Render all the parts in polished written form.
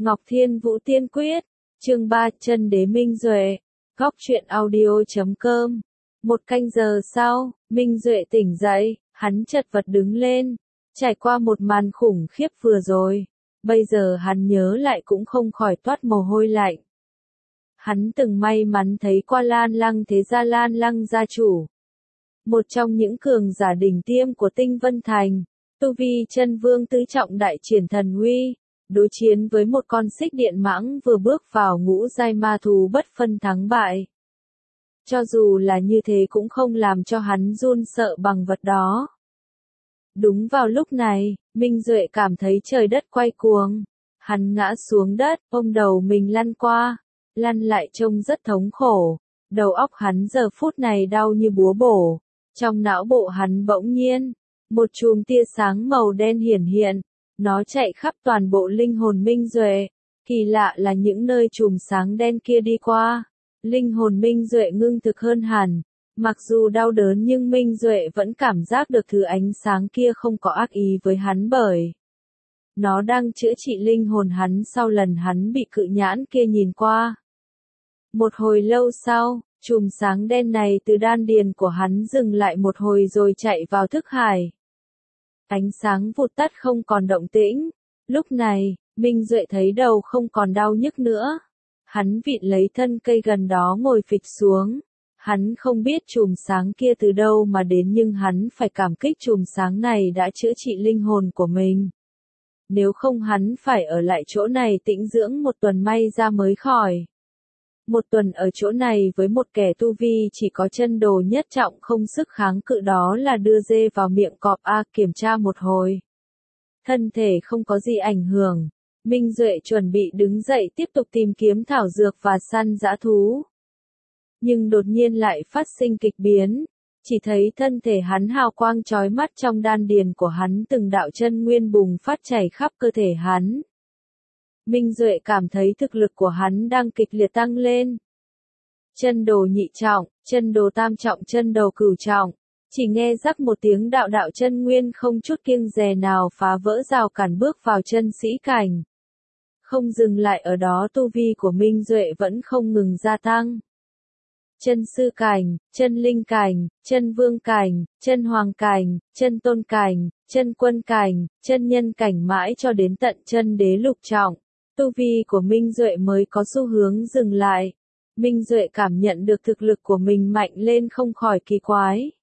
Ngọc Thiên Vũ Tiên Quyết, chương 3 Chân Đế Minh Duệ, Góc Truyện Audio.com. Một canh giờ sau, Minh Duệ tỉnh dậy, hắn chật vật đứng lên, trải qua một màn khủng khiếp vừa rồi. Bây giờ hắn nhớ lại cũng không khỏi toát mồ hôi lạnh. Hắn từng may mắn thấy qua Lan Lăng thế gia Lan Lăng gia chủ. Một trong những cường giả đỉnh tiêm của Tinh Vân Thành, tu vi chân vương tứ trọng đại triển thần uy, đối chiến với một con xích điện mãng vừa bước vào ngũ giai ma thú bất phân thắng bại. Cho dù là như thế cũng không làm cho hắn run sợ bằng vật đó. Đúng vào lúc này, Minh Duệ cảm thấy trời đất quay cuồng. Hắn ngã xuống đất, ôm đầu mình lăn qua, lăn lại trông rất thống khổ. Đầu óc hắn giờ phút này đau như búa bổ. Trong não bộ hắn bỗng nhiên, một chùm tia sáng màu đen hiển hiện. Nó chạy khắp toàn bộ linh hồn Minh Duệ. Kỳ lạ là những nơi chùm sáng đen kia đi qua, linh hồn Minh Duệ ngưng thực hơn hẳn. Mặc dù đau đớn nhưng Minh Duệ vẫn cảm giác được thứ ánh sáng kia không có ác ý với hắn bởi nó đang chữa trị linh hồn hắn sau lần hắn bị cự nhãn kia nhìn qua. Một hồi lâu sau, chùm sáng đen này từ đan điền của hắn dừng lại một hồi rồi chạy vào thức hải. Ánh sáng vụt tắt không còn động tĩnh. Lúc này, Minh Duệ thấy đầu không còn đau nhức nữa. Hắn vịn lấy thân cây gần đó ngồi phịch xuống. Hắn không biết chùm sáng kia từ đâu mà đến nhưng hắn phải cảm kích chùm sáng này đã chữa trị linh hồn của mình. Nếu không hắn phải ở lại chỗ này tĩnh dưỡng một tuần may ra mới khỏi. Một tuần ở chỗ này với một kẻ tu vi chỉ có chân đồ nhất trọng không sức kháng cự đó là đưa dê vào miệng cọp kiểm tra một hồi. Thân thể không có gì ảnh hưởng. Minh Duệ chuẩn bị đứng dậy tiếp tục tìm kiếm thảo dược và săn dã thú. Nhưng đột nhiên lại phát sinh kịch biến. Chỉ thấy thân thể hắn hào quang chói mắt trong đan điền của hắn từng đạo chân nguyên bùng phát chảy khắp cơ thể hắn. Minh Duệ cảm thấy thực lực của hắn đang kịch liệt tăng lên. Chân đồ nhị trọng, chân đồ tam trọng, chân đồ cửu trọng. Chỉ nghe rắc một tiếng đạo đạo chân nguyên không chút kiêng dè nào phá vỡ rào cản bước vào chân sĩ cảnh. Không dừng lại ở đó, tu vi của Minh Duệ vẫn không ngừng gia tăng. Chân sư cảnh, chân linh cảnh, chân vương cảnh, chân hoàng cảnh, chân tôn cảnh, chân quân cảnh, chân nhân cảnh mãi cho đến tận chân đế lục trọng. Tu vi của Minh Duệ mới có xu hướng dừng lại. Minh Duệ cảm nhận được thực lực của mình mạnh lên không khỏi kỳ quái.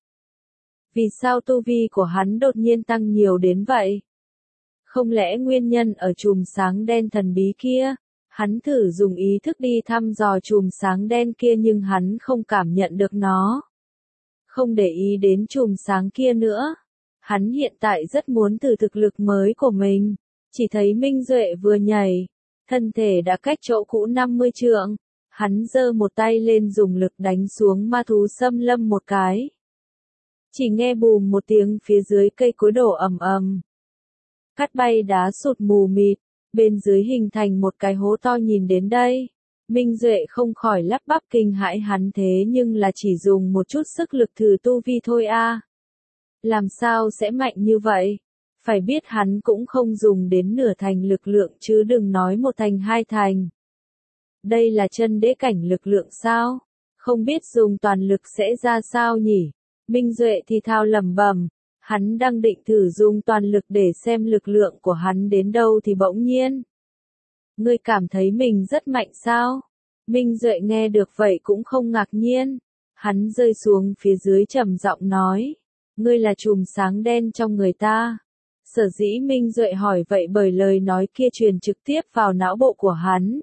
Vì sao tu vi của hắn đột nhiên tăng nhiều đến vậy? Không lẽ nguyên nhân ở chùm sáng đen thần bí kia? Hắn thử dùng ý thức đi thăm dò chùm sáng đen kia nhưng hắn không cảm nhận được nó. Không để ý đến chùm sáng kia nữa. Hắn hiện tại rất muốn thử thực lực mới của mình. Chỉ thấy Minh Duệ vừa nhảy, thân thể đã cách chỗ cũ 50 trượng. Hắn giơ một tay lên dùng lực đánh xuống ma thú xâm lâm một cái. Chỉ nghe bùm một tiếng phía dưới cây cối đổ ầm ầm. Cát bay đá sụt mù mịt, bên dưới hình thành một cái hố to. Nhìn đến đây, Minh Duệ không khỏi lắp bắp kinh hãi, hắn thế nhưng là chỉ dùng một chút sức lực thử tu vi thôi Làm sao sẽ mạnh như vậy? Phải biết hắn cũng không dùng đến nửa thành lực lượng chứ đừng nói một thành hai thành. Đây là chân đế cảnh lực lượng sao? Không biết dùng toàn lực sẽ ra sao nhỉ? Minh Duệ thì thào lẩm bẩm. Hắn đang định thử dùng toàn lực để xem lực lượng của hắn đến đâu thì bỗng nhiên. Ngươi cảm thấy mình rất mạnh sao? Minh Duệ nghe được vậy cũng không ngạc nhiên. Hắn rơi xuống phía dưới trầm giọng nói. Ngươi là chùm sáng đen trong người ta. Sở dĩ Minh Duệ hỏi vậy bởi lời nói kia truyền trực tiếp vào não bộ của hắn.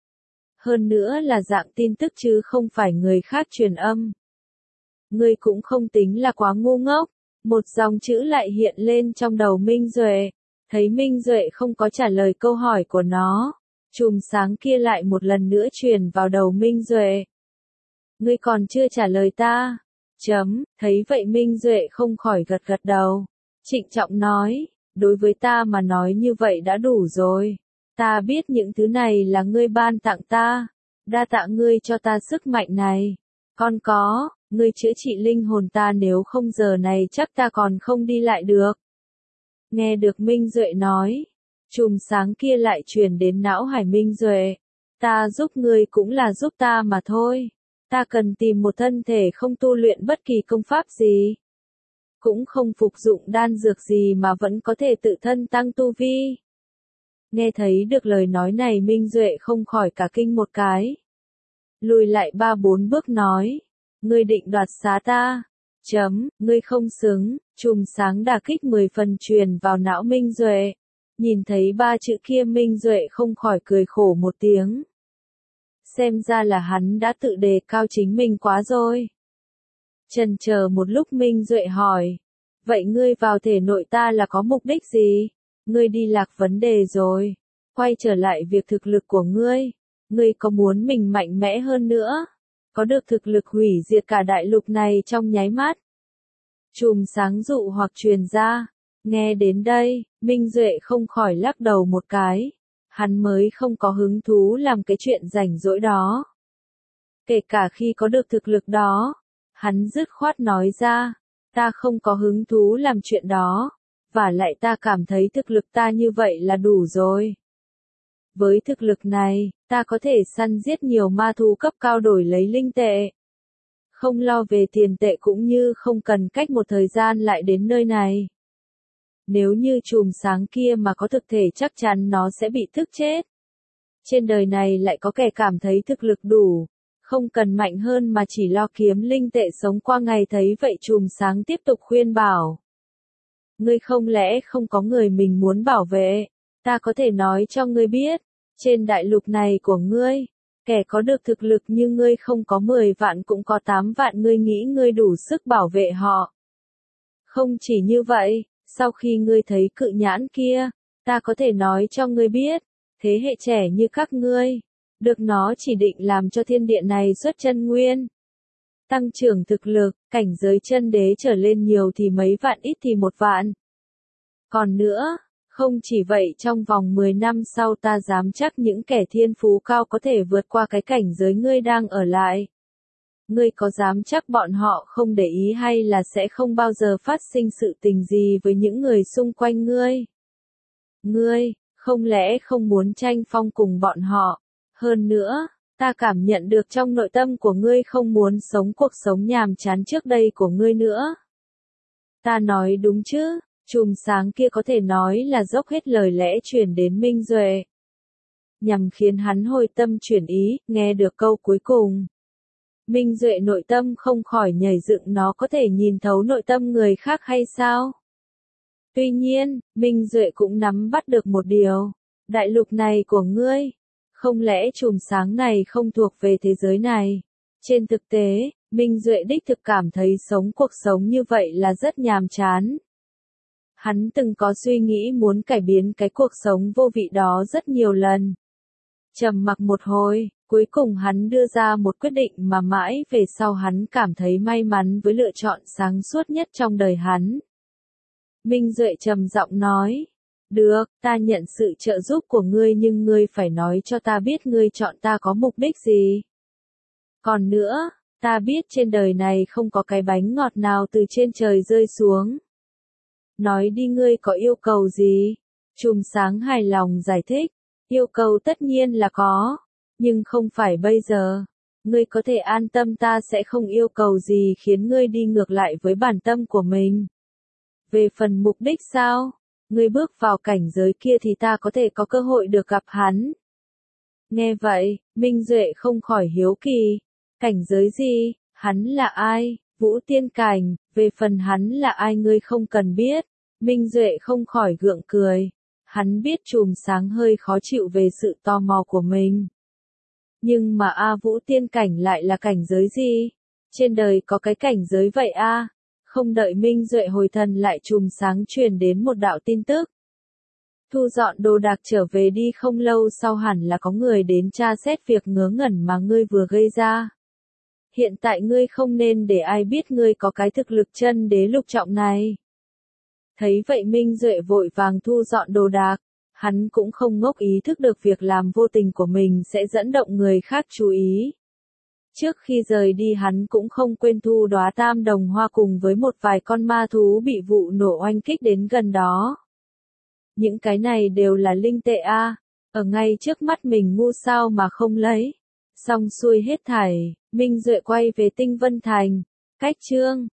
Hơn nữa là dạng tin tức chứ không phải người khác truyền âm. Ngươi cũng không tính là quá ngu ngốc. Một dòng chữ lại hiện lên trong đầu Minh Duệ. Thấy Minh Duệ không có trả lời câu hỏi của nó, chùm sáng kia lại một lần nữa truyền vào đầu Minh Duệ. Ngươi còn chưa trả lời ta. Thấy vậy Minh Duệ không khỏi gật gật đầu. Trịnh trọng nói, đối với ta mà nói như vậy đã đủ rồi. Ta biết những thứ này là ngươi ban tặng ta. Đa tạ ngươi cho ta sức mạnh này. Còn có, ngươi chữa trị linh hồn ta, nếu không giờ này chắc ta còn không đi lại được. Nghe được Minh Duệ nói, Chùm sáng kia lại truyền đến não hải Minh Duệ. Ta giúp ngươi cũng là giúp ta mà thôi. Ta cần tìm một thân thể không tu luyện bất kỳ công pháp gì. Cũng không phục dụng đan dược gì mà vẫn có thể tự thân tăng tu vi. Nghe thấy được lời nói này Minh Duệ không khỏi cả kinh một cái. Lùi lại 3-4 bước nói. Ngươi định đoạt xá ta. Ngươi không xứng. Chùm sáng đả kích 10 phần truyền vào não Minh Duệ. Nhìn thấy 3 chữ kia Minh Duệ không khỏi cười khổ một tiếng. Xem ra là hắn đã tự đề cao chính mình quá rồi. Chần chờ một lúc Minh Duệ hỏi. Vậy ngươi vào thể nội ta là có mục đích gì? Ngươi đi lạc vấn đề rồi. Quay trở lại việc thực lực của ngươi. Ngươi có muốn mình mạnh mẽ hơn nữa? Có được thực lực hủy diệt cả đại lục này trong nháy mắt? Chùm sáng dụ hoặc truyền ra. Nghe đến đây, Minh Duệ không khỏi lắc đầu một cái. Hắn mới không có hứng thú làm cái chuyện rảnh rỗi đó. Kể cả khi có được thực lực đó, hắn dứt khoát nói ra, ta không có hứng thú làm chuyện đó, và lại ta cảm thấy thực lực ta như vậy là đủ rồi. Với thực lực này, ta có thể săn giết nhiều ma thú cấp cao đổi lấy linh tệ. Không lo về tiền tệ cũng như không cần cách một thời gian lại đến nơi này. Nếu như chùm sáng kia mà có thực thể chắc chắn nó sẽ bị thức chết. Trên đời này lại có kẻ cảm thấy thực lực đủ, không cần mạnh hơn mà chỉ lo kiếm linh tệ sống qua ngày thấy vậy chùm sáng tiếp tục khuyên bảo. Ngươi không lẽ không có người mình muốn bảo vệ, ta có thể nói cho ngươi biết, trên đại lục này của ngươi, kẻ có được thực lực như ngươi không có 10 vạn cũng có 8 vạn ngươi nghĩ ngươi đủ sức bảo vệ họ. Không chỉ như vậy. Sau khi ngươi thấy cự nhãn kia, ta có thể nói cho ngươi biết, thế hệ trẻ như các ngươi, được nó chỉ định làm cho thiên địa này xuất chân nguyên. Tăng trưởng thực lực, cảnh giới chân đế trở lên nhiều thì mấy vạn ít thì 1 vạn. Còn nữa, không chỉ vậy trong vòng 10 năm sau ta dám chắc những kẻ thiên phú cao có thể vượt qua cái cảnh giới ngươi đang ở lại. Ngươi có dám chắc bọn họ không để ý hay là sẽ không bao giờ phát sinh sự tình gì với những người xung quanh ngươi? Ngươi, không lẽ không muốn tranh phong cùng bọn họ? Hơn nữa, ta cảm nhận được trong nội tâm của ngươi không muốn sống cuộc sống nhàm chán trước đây của ngươi nữa. Ta nói đúng chứ? Chùm sáng kia có thể nói là dốc hết lời lẽ truyền đến Minh Duệ. Nhằm khiến hắn hồi tâm chuyển ý, nghe được câu cuối cùng. Minh Duệ nội tâm không khỏi nhảy dựng nó có thể nhìn thấu nội tâm người khác hay sao? Tuy nhiên, Minh Duệ cũng nắm bắt được một điều. Đại lục này của ngươi, không lẽ chùm sáng này không thuộc về thế giới này? Trên thực tế, Minh Duệ đích thực cảm thấy sống cuộc sống như vậy là rất nhàm chán. Hắn từng có suy nghĩ muốn cải biến cái cuộc sống vô vị đó rất nhiều lần. Trầm mặc một hồi, cuối cùng hắn đưa ra một quyết định mà mãi về sau hắn cảm thấy may mắn với lựa chọn sáng suốt nhất trong đời hắn. Minh Duệ trầm giọng nói, được, ta nhận sự trợ giúp của ngươi nhưng ngươi phải nói cho ta biết ngươi chọn ta có mục đích gì. Còn nữa, ta biết trên đời này không có cái bánh ngọt nào từ trên trời rơi xuống. Nói đi ngươi có yêu cầu gì? Chùm sáng hài lòng giải thích, yêu cầu tất nhiên là có, nhưng không phải bây giờ. Ngươi có thể an tâm ta sẽ không yêu cầu gì khiến ngươi đi ngược lại với bản tâm của mình. Về phần mục đích sao? Ngươi bước vào cảnh giới kia thì ta có thể có cơ hội được gặp hắn. Nghe vậy, Minh Duệ không khỏi hiếu kỳ. Cảnh giới gì? Hắn là ai? Vũ Tiên Cảnh, về phần hắn là ai ngươi không cần biết. Minh Duệ không khỏi gượng cười. Hắn biết chùm sáng hơi khó chịu về sự tò mò của mình. Nhưng mà Vũ Tiên Cảnh lại là cảnh giới gì? Trên đời có cái cảnh giới vậy Không đợi Minh Duệ hồi thần lại chùm sáng truyền đến một đạo tin tức. Thu dọn đồ đạc trở về đi không lâu sau hẳn là có người đến tra xét việc ngớ ngẩn mà ngươi vừa gây ra. Hiện tại ngươi không nên để ai biết ngươi có cái thực lực chân đế lục trọng này. Thấy vậy Minh Duệ vội vàng thu dọn đồ đạc, hắn cũng không ngốc ý thức được việc làm vô tình của mình sẽ dẫn động người khác chú ý. Trước khi rời đi hắn cũng không quên thu đóa tam đồng hoa cùng với một vài con ma thú bị vụ nổ oanh kích đến gần đó. Những cái này đều là linh tệ a, ở ngay trước mắt mình ngu sao mà không lấy. Xong xuôi hết thảy, Minh Duệ quay về Tinh Vân Thành. Cách chương